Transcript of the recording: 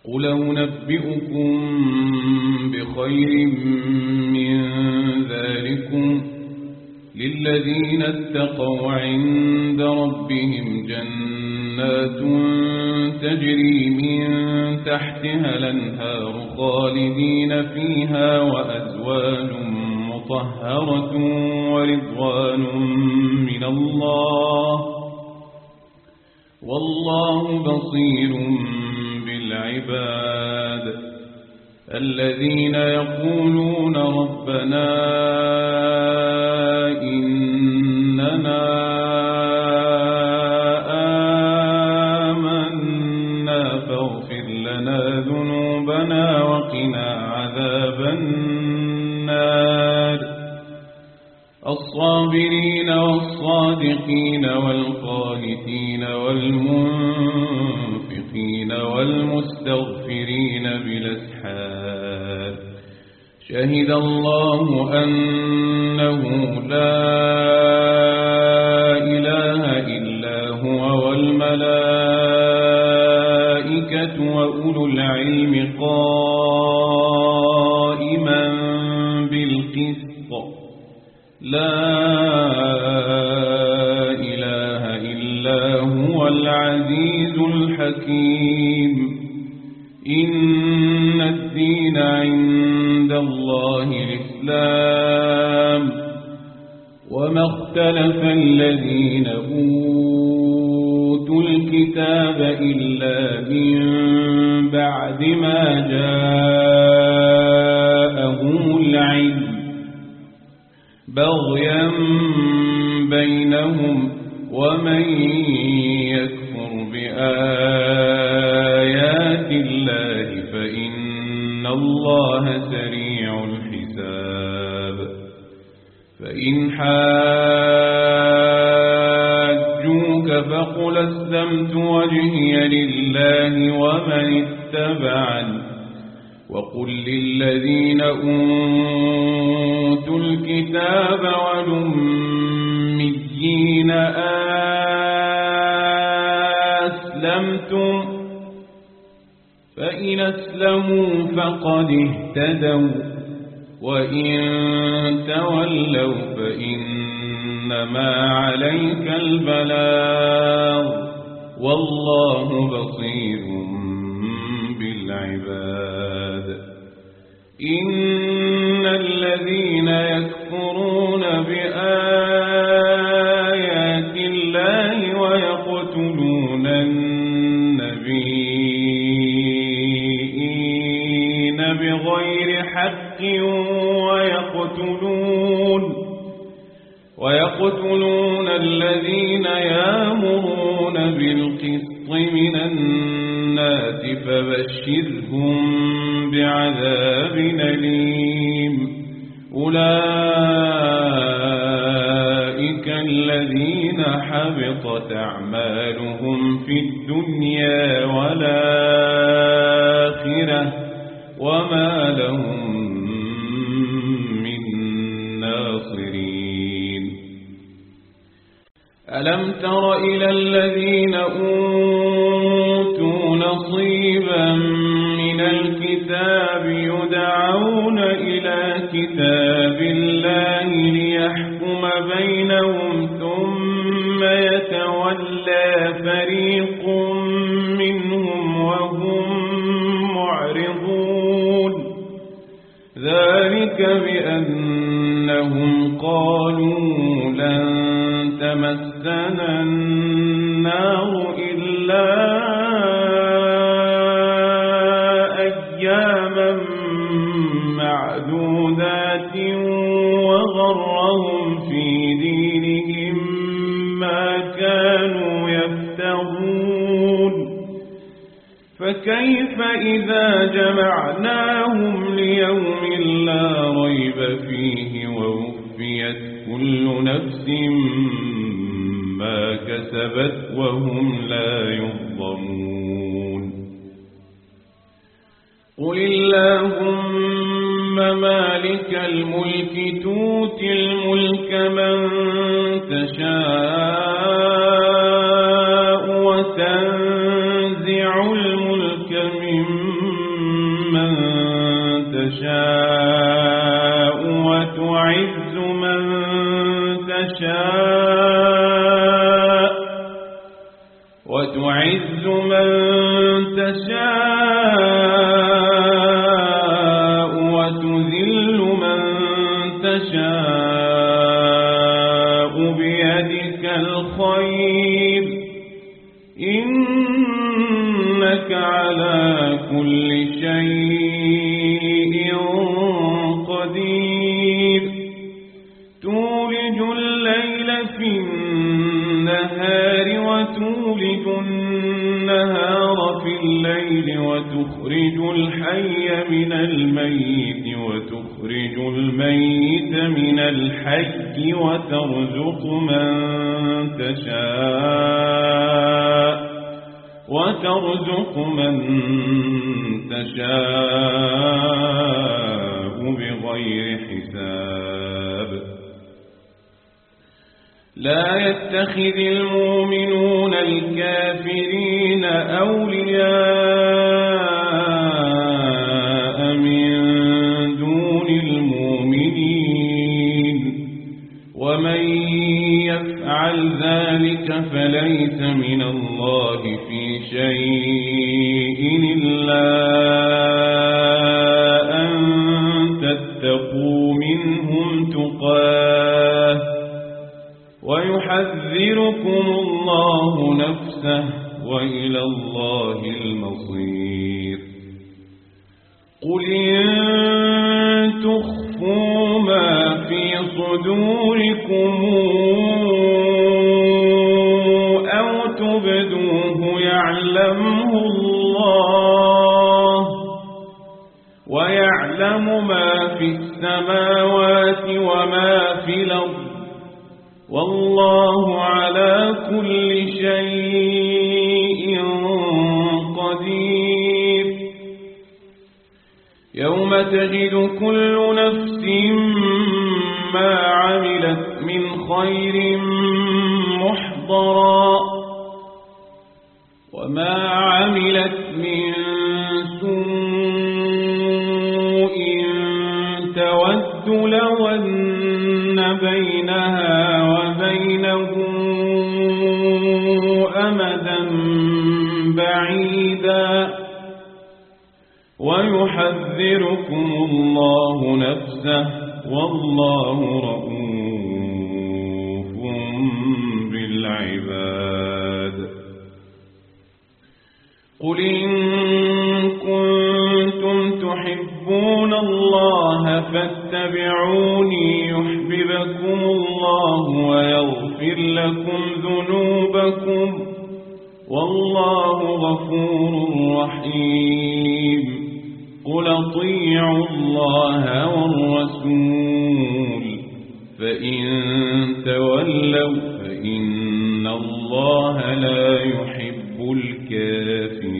قل أنبئكم بخير من ذلكم للذين اتقوا عند ربهم جنات تجري من تحتها الأنهار خالدين فيها وأزواج مطهرة ورضوان من الله والله بصير بالعباد الذين يقولون ربنا إننا آمنا فاغفر لنا ذنوبنا وقنا عذاب النار الصابرين والصادقين والقانتين والمنفقين والمستغفرين بالأسحار شهد الله أنه لا إله إلا هو والملائكة وأولو العلم قائما بالقسط لا إله إلا هو العزيز الحكيم إن الدين عند الله الإسلام وما اختلف الذين أوتوا الكتاب إلا من بعد ما جاءهم العلم بغيا بينهم ومن يكفر بآيات الله فإن الله سريع الحساب فإن حاجوك فقل أسلمت وجهي لله ومن اتبعني وقل للذين أوتوا الكتاب والأميين أسلمتم فإن أسلموا فقد اهتدوا وإن تولوا فإنما عليك البلاغ والله بصير بالعباد إن الذين يكفرون بآيات الله ويقتلون النبيين بغير حق ويقتلون الذين يأمرون بالقسط من الناس فبشرهم بعذاب أليم أولئك الذين حبطت أعمالهم في الدنيا والآخرة وما لهم من ناصرين ألم تر إلى الذين أوتوا نصيبا من الكتاب يدعون إلى كتاب الله ليحكم بينهم ثم يتولى فريق منهم وهم معرضون ذلك بأنهم قالوا لن تمسنا النار إلا أياما معدودات وغرهم في دينهم ما كانوا يفترون فكيف إذا جمعناهم ليوم لا ريب فيه ووفيت كل نفس ما كسبت وهم لا يظلمون قل اللهم مالك الملك تؤتي الملك من تشاء وتنزع الملك ممن تشاء وتعز من تشاء وتذل من تشاء بيدك الخير إنك على كل شيء قدير تولج الليل في النهار وتولج النهار في الليل وتخرج الحي من الميت وتخرج الميت من الحي وترزق من تشاء بغير حساب لا يتخذ المؤمنون الكافرين أولياء من دون المؤمنين ومن يفعل ذلك فليس من الله في شيء إلا أن تتقوا منهم تقاه ويحذركم الله نفسه وإلى الله المصير قل إن تخفوا ما في صدوركم أو تبدوه يعلمه الله ويعلم ما في السماوات وما في الأرض والله على كل شيء قدير يوم تجد كل نفس ما عملت من خير محضرا وما عملت من سوء تود لو أن بينها وبينه أمدا بعيدا ويحذركم الله نفسه والله رؤوف بالعباد قل إن كنتم تحبون الله فاتبعوني يحببكم الله ويغفر لكم ذنوبكم والله غفور رحيم قل اطيعوا الله والرسول فإن تولوا فإن الله لا يحب الكافرين